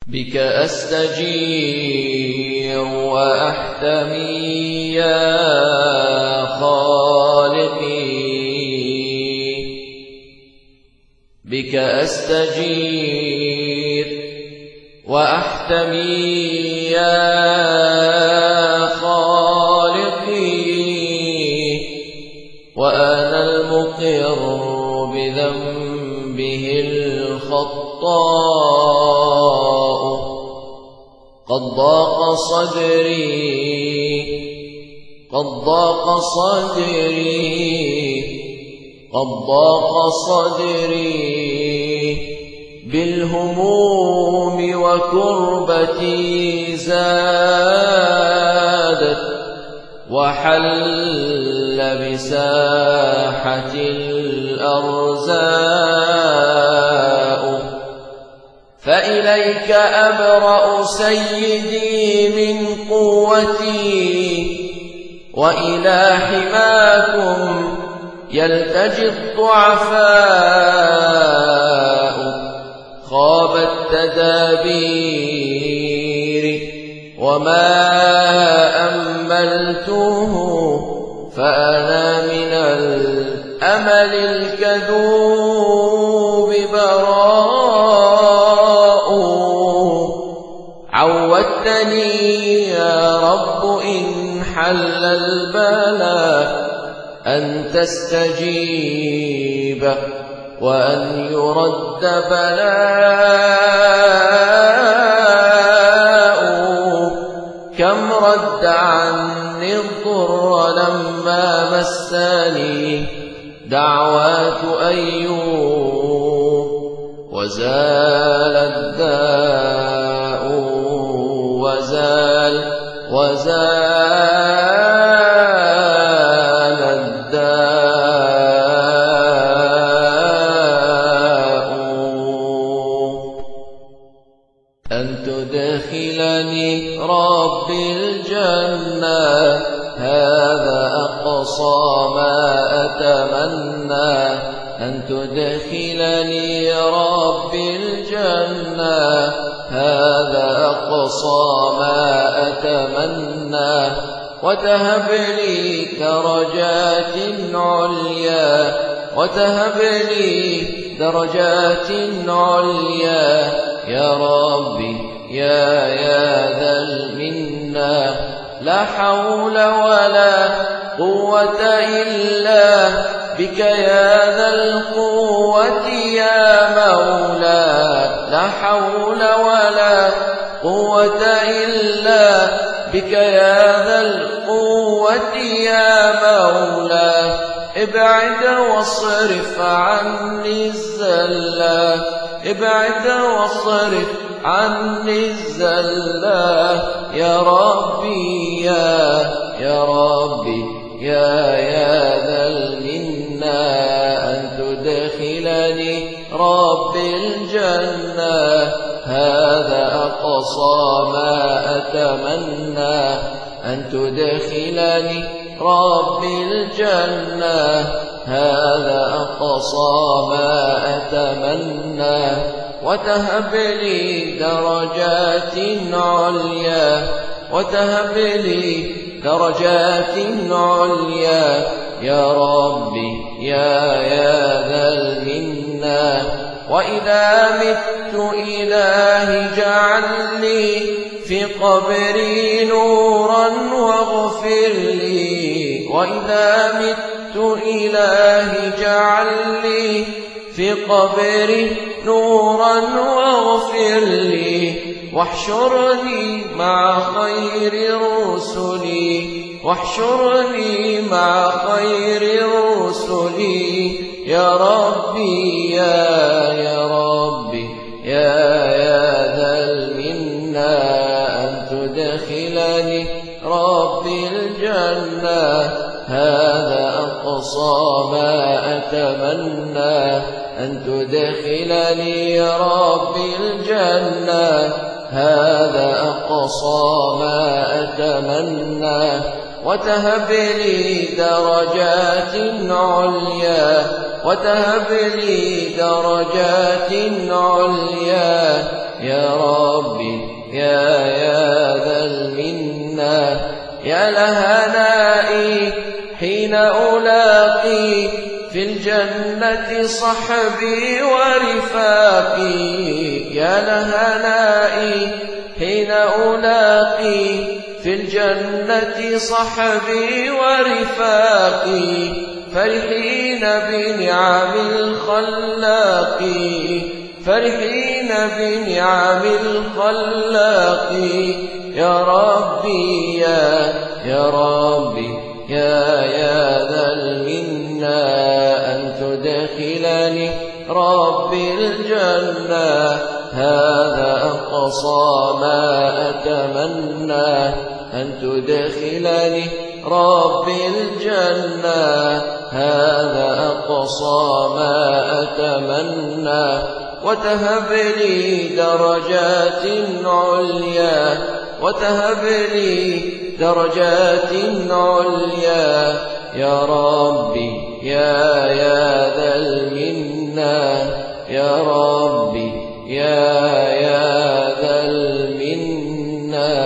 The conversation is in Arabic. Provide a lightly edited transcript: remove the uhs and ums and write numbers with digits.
بك أستجير وأحتمي يا خالقي، بك أستجير وأحتمي يا خالقي، وأنا المقر بذنبه الخطاء، قد ضاق صدري، قد ضاق صدري، قد ضاق صدري بالهموم، وكربتي زادت وحل بساحة الأرزاء، فإليك أبرأ سيدي من قوتي، وإلى حماكم يلتجي الضعفاء، خابت تدابير وما أملته، فأنا من الأمل الكذوب براء، عودتني يا رب إن حل البلاء أن تستجيب وأن يرد بلاء، كم رد عني الضر لما مسني دعوات أيوب، وزال الداء، وزال الداء. أن تدخلني رب الجنة، هذا أقصى ما أتمنى، أن تدخلني رب الجنة، هذا أقصى ما أتمنى، وتهب لي درجات عليا، وتهب لي درجات عليا يا ربي يا ذا المنة، لا حول ولا قوة إلا بك يا ذا القوة يا مولا، لا حول ولا قوة إلا بك يا ذا القوة يا مولا، ابعد واصرف عني الزلة، ابعد واصرف عني الزلة يا ربي يا ربي يا ذا المنة، أن تدخلني رب الجنة، هذا أقصى ما أتمنى، أن تدخلني رب الجنة، هذا أقصى ما أتمنى، وتهب لي درجات عليا، وتهب لي درجات عليا يا ربي يا ذا المنة، وإذا مت إلهي اجعل لي في قبري نورا واغفر لي، وإذا مت إلهي اجعل لي في قبري نورا واغفر لي، واحشرني مع خير الرسل، واحشرني مع خير الرسل يا ربي يا ربي يا ذا المنة، أن تدخلني رب الجنة، هذا أقصى ما أتمنى، أن تدخلني رب الجنة، هذا أقصى ما أتمنى، وتهب لي درجات عليا، وتهب لي درجات عليا يا ربي يا ذا المنة. يا لهنائي حين ألاقي في الجنة صحبي ورفاقي. يا لهنائي حين ألاقي في الجنة صحبي ورفاقي. فرحين بنعم الخلاق، فرحين بنعم الخلاق. يا ربي يا ربي يا ذا المنة، أن تدخلني ربي الجنة. هذا أقصى ما أتمنى، أن تدخلني ربي الجنة. هذا أقصى ما أتمنى، وتهب لي درجات عليا، وتهب لي درجات عليا. يا ربي يا ذا المنة، يا ربي يا ذا المنة.